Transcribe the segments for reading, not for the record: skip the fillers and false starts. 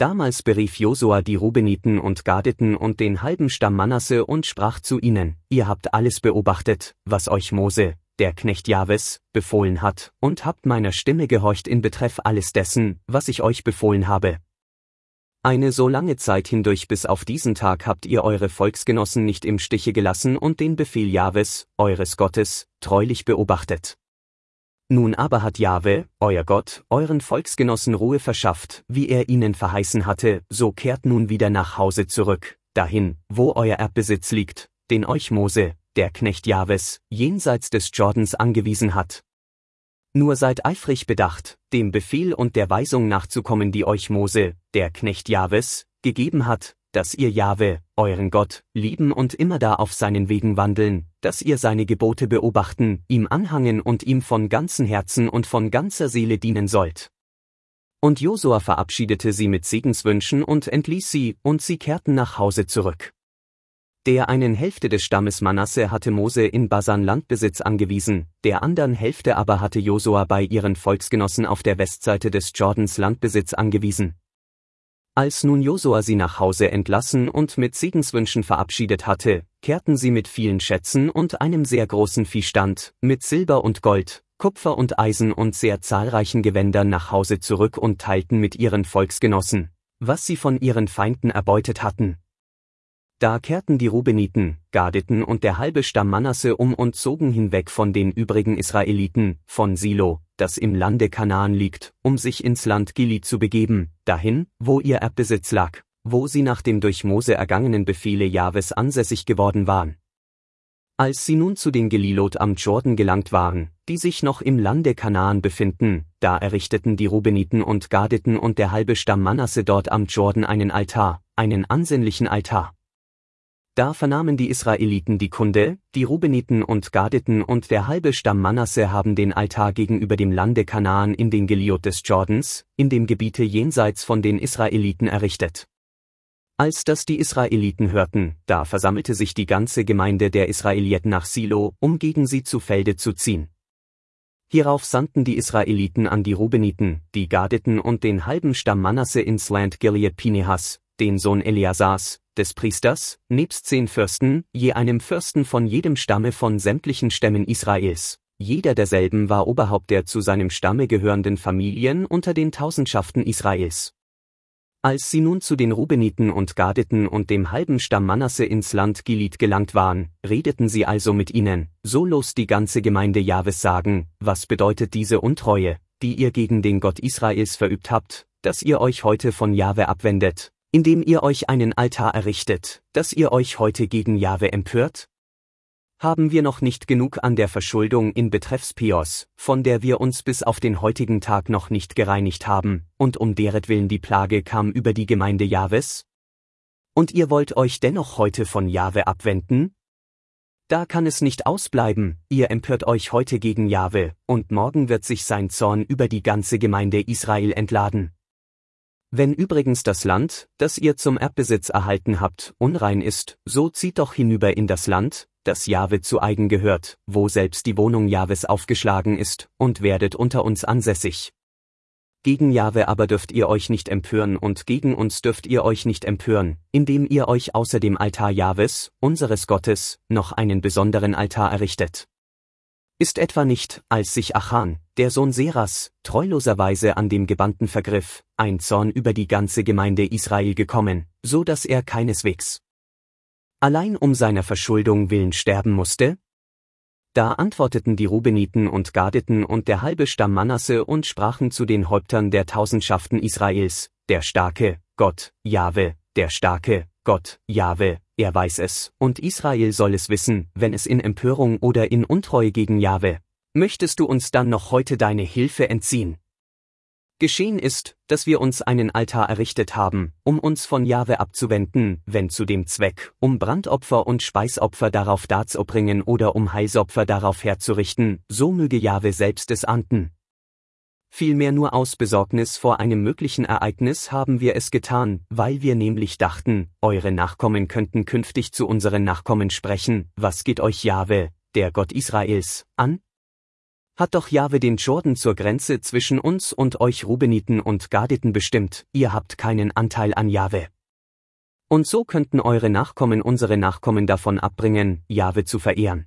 Damals berief Josua die Rubeniten und Gaditen und den halben Stamm Manasse und sprach zu ihnen: Ihr habt alles beobachtet, was euch Mose, der Knecht Jahwes, befohlen hat, und habt meiner Stimme gehorcht in Betreff alles dessen, was ich euch befohlen habe. Eine so lange Zeit hindurch bis auf diesen Tag habt ihr eure Volksgenossen nicht im Stiche gelassen und den Befehl Jahwes, eures Gottes, treulich beobachtet. Nun aber hat Jahwe, euer Gott, euren Volksgenossen Ruhe verschafft, wie er ihnen verheißen hatte, so kehrt nun wieder nach Hause zurück, dahin, wo euer Erbbesitz liegt, den euch Mose, der Knecht Jahwes, jenseits des Jordans angewiesen hat. Nur seid eifrig bedacht, dem Befehl und der Weisung nachzukommen, die euch Mose, der Knecht Jahwes, gegeben hat, dass ihr Jahwe, euren Gott, lieben und immerdar auf seinen Wegen wandeln, dass ihr seine Gebote beobachten, ihm anhangen und ihm von ganzem Herzen und von ganzer Seele dienen sollt. Und Josua verabschiedete sie mit Segenswünschen und entließ sie, und sie kehrten nach Hause zurück. Der einen Hälfte des Stammes Manasse hatte Mose in Basan Landbesitz angewiesen, der anderen Hälfte aber hatte Josua bei ihren Volksgenossen auf der Westseite des Jordans Landbesitz angewiesen. Als nun Josua sie nach Hause entlassen und mit Segenswünschen verabschiedet hatte, kehrten sie mit vielen Schätzen und einem sehr großen Viehstand, mit Silber und Gold, Kupfer und Eisen und sehr zahlreichen Gewändern nach Hause zurück und teilten mit ihren Volksgenossen, was sie von ihren Feinden erbeutet hatten. Da kehrten die Rubeniten, Gaditen und der halbe Stamm Manasse um und zogen hinweg von den übrigen Israeliten, von Silo, das im Lande Kanaan liegt, um sich ins Land Gilead zu begeben, dahin, wo ihr Erbbesitz lag, wo sie nach dem durch Mose ergangenen Befehle Jahwes ansässig geworden waren. Als sie nun zu den Gelilot am Jordan gelangt waren, die sich noch im Lande Kanaan befinden, da errichteten die Rubeniten und Gaditen und der halbe Stamm Manasse dort am Jordan einen Altar, einen ansehnlichen Altar. Da vernahmen die Israeliten die Kunde, die Rubeniten und Gaditen und der halbe Stamm Manasse haben den Altar gegenüber dem Lande Kanaan in den Gelilot des Jordans, in dem Gebiete jenseits von den Israeliten errichtet. Als das die Israeliten hörten, da versammelte sich die ganze Gemeinde der Israeliten nach Silo, um gegen sie zu Felde zu ziehen. Hierauf sandten die Israeliten an die Rubeniten, die Gaditen und den halben Stamm Manasse ins Land Gilead Pinehas, den Sohn Eleasars, des Priesters, nebst 10 Fürsten, je einem Fürsten von jedem Stamme von sämtlichen Stämmen Israels. Jeder derselben war Oberhaupt der zu seinem Stamme gehörenden Familien unter den Tausendschaften Israels. Als sie nun zu den Rubeniten und Gaditen und dem halben Stamm Manasse ins Land Gilead gelangt waren, redeten sie also mit ihnen: So los die ganze Gemeinde Jahwes sagen, was bedeutet diese Untreue, die ihr gegen den Gott Israels verübt habt, dass ihr euch heute von Jahwe abwendet, indem ihr euch einen Altar errichtet, dass ihr euch heute gegen Jahwe empört? Haben wir noch nicht genug an der Verschuldung in betreffs Peos, von der wir uns bis auf den heutigen Tag noch nicht gereinigt haben, und um deretwillen die Plage kam über die Gemeinde Jahwes? Und ihr wollt euch dennoch heute von Jahwe abwenden? Da kann es nicht ausbleiben, ihr empört euch heute gegen Jahwe, und morgen wird sich sein Zorn über die ganze Gemeinde Israel entladen. Wenn übrigens das Land, das ihr zum Erbbesitz erhalten habt, unrein ist, so zieht doch hinüber in das Land, das Jahwe zu eigen gehört, wo selbst die Wohnung Jahwes aufgeschlagen ist, und werdet unter uns ansässig. Gegen Jahwe aber dürft ihr euch nicht empören und gegen uns dürft ihr euch nicht empören, indem ihr euch außer dem Altar Jahwes, unseres Gottes, noch einen besonderen Altar errichtet. Ist etwa nicht, als sich Achan, der Sohn Seras, treuloserweise an dem Gebannten vergriff, ein Zorn über die ganze Gemeinde Israel gekommen, so dass er keineswegs allein um seiner Verschuldung willen sterben musste? Da antworteten die Rubeniten und Gaditen und der halbe Stamm Manasse und sprachen zu den Häuptern der Tausendschaften Israels: Der starke Gott, Jahwe, der starke Gott, Jahwe, er weiß es, und Israel soll es wissen, wenn es in Empörung oder in Untreue gegen Jahwe. Möchtest du uns dann noch heute deine Hilfe entziehen? Geschehen ist, dass wir uns einen Altar errichtet haben, um uns von Jahwe abzuwenden, wenn zu dem Zweck, um Brandopfer und Speisopfer darauf darzubringen oder um Heilsopfer darauf herzurichten, so möge Jahwe selbst es ahnden. Vielmehr nur aus Besorgnis vor einem möglichen Ereignis haben wir es getan, weil wir nämlich dachten, eure Nachkommen könnten künftig zu unseren Nachkommen sprechen: Was geht euch Jahwe, der Gott Israels, an? Hat doch Jahwe den Jordan zur Grenze zwischen uns und euch Rubeniten und Gaditen bestimmt, ihr habt keinen Anteil an Jahwe. Und so könnten eure Nachkommen unsere Nachkommen davon abbringen, Jahwe zu verehren.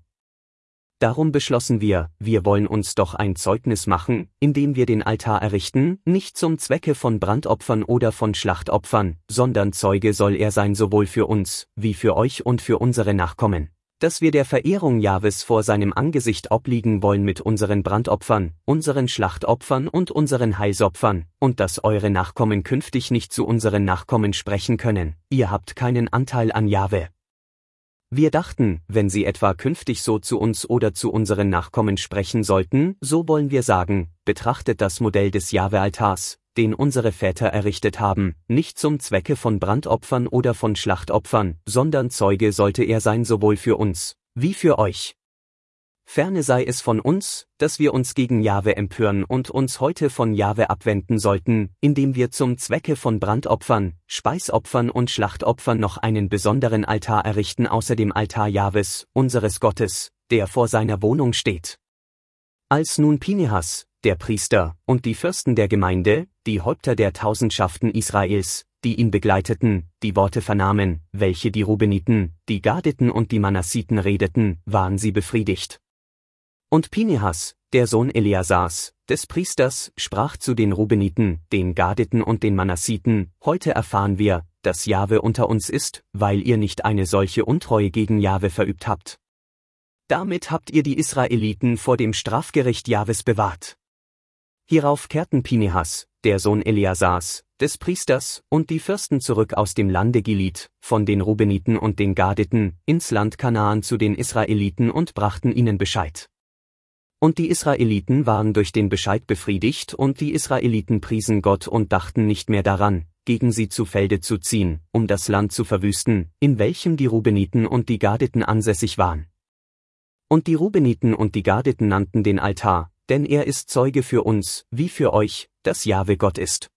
Darum beschlossen wir wollen uns doch ein Zeugnis machen, indem wir den Altar errichten, nicht zum Zwecke von Brandopfern oder von Schlachtopfern, sondern Zeuge soll er sein sowohl für uns, wie für euch und für unsere Nachkommen, dass wir der Verehrung Jahwes vor seinem Angesicht obliegen wollen mit unseren Brandopfern, unseren Schlachtopfern und unseren Heilsopfern, und dass eure Nachkommen künftig nicht zu unseren Nachkommen sprechen können, ihr habt keinen Anteil an Jahwe. Wir dachten, wenn sie etwa künftig so zu uns oder zu unseren Nachkommen sprechen sollten, so wollen wir sagen, betrachtet das Modell des Jahwe-Altars, den unsere Väter errichtet haben, nicht zum Zwecke von Brandopfern oder von Schlachtopfern, sondern Zeuge sollte er sein sowohl für uns, wie für euch. Ferne sei es von uns, dass wir uns gegen Jahwe empören und uns heute von Jahwe abwenden sollten, indem wir zum Zwecke von Brandopfern, Speisopfern und Schlachtopfern noch einen besonderen Altar errichten außer dem Altar Jahwes, unseres Gottes, der vor seiner Wohnung steht. Als nun Pinehas, der Priester, und die Fürsten der Gemeinde, die Häupter der Tausendschaften Israels, die ihn begleiteten, die Worte vernahmen, welche die Rubeniten, die Gaditen und die Manassiten redeten, waren sie befriedigt. Und Pinehas, der Sohn Eleasars, des Priesters, sprach zu den Rubeniten, den Gaditen und den Manassiten: Heute erfahren wir, dass Jahwe unter uns ist, weil ihr nicht eine solche Untreue gegen Jahwe verübt habt. Damit habt ihr die Israeliten vor dem Strafgericht Jahwes bewahrt. Hierauf kehrten Pinehas, der Sohn Eleasars, des Priesters, und die Fürsten zurück aus dem Lande Gilead, von den Rubeniten und den Gaditen, ins Land Kanaan zu den Israeliten und brachten ihnen Bescheid. Und die Israeliten waren durch den Bescheid befriedigt und die Israeliten priesen Gott und dachten nicht mehr daran, gegen sie zu Felde zu ziehen, um das Land zu verwüsten, in welchem die Rubeniten und die Gaditen ansässig waren. Und die Rubeniten und die Gaditen nannten den Altar, denn er ist Zeuge für uns, wie für euch, dass Jahwe Gott ist.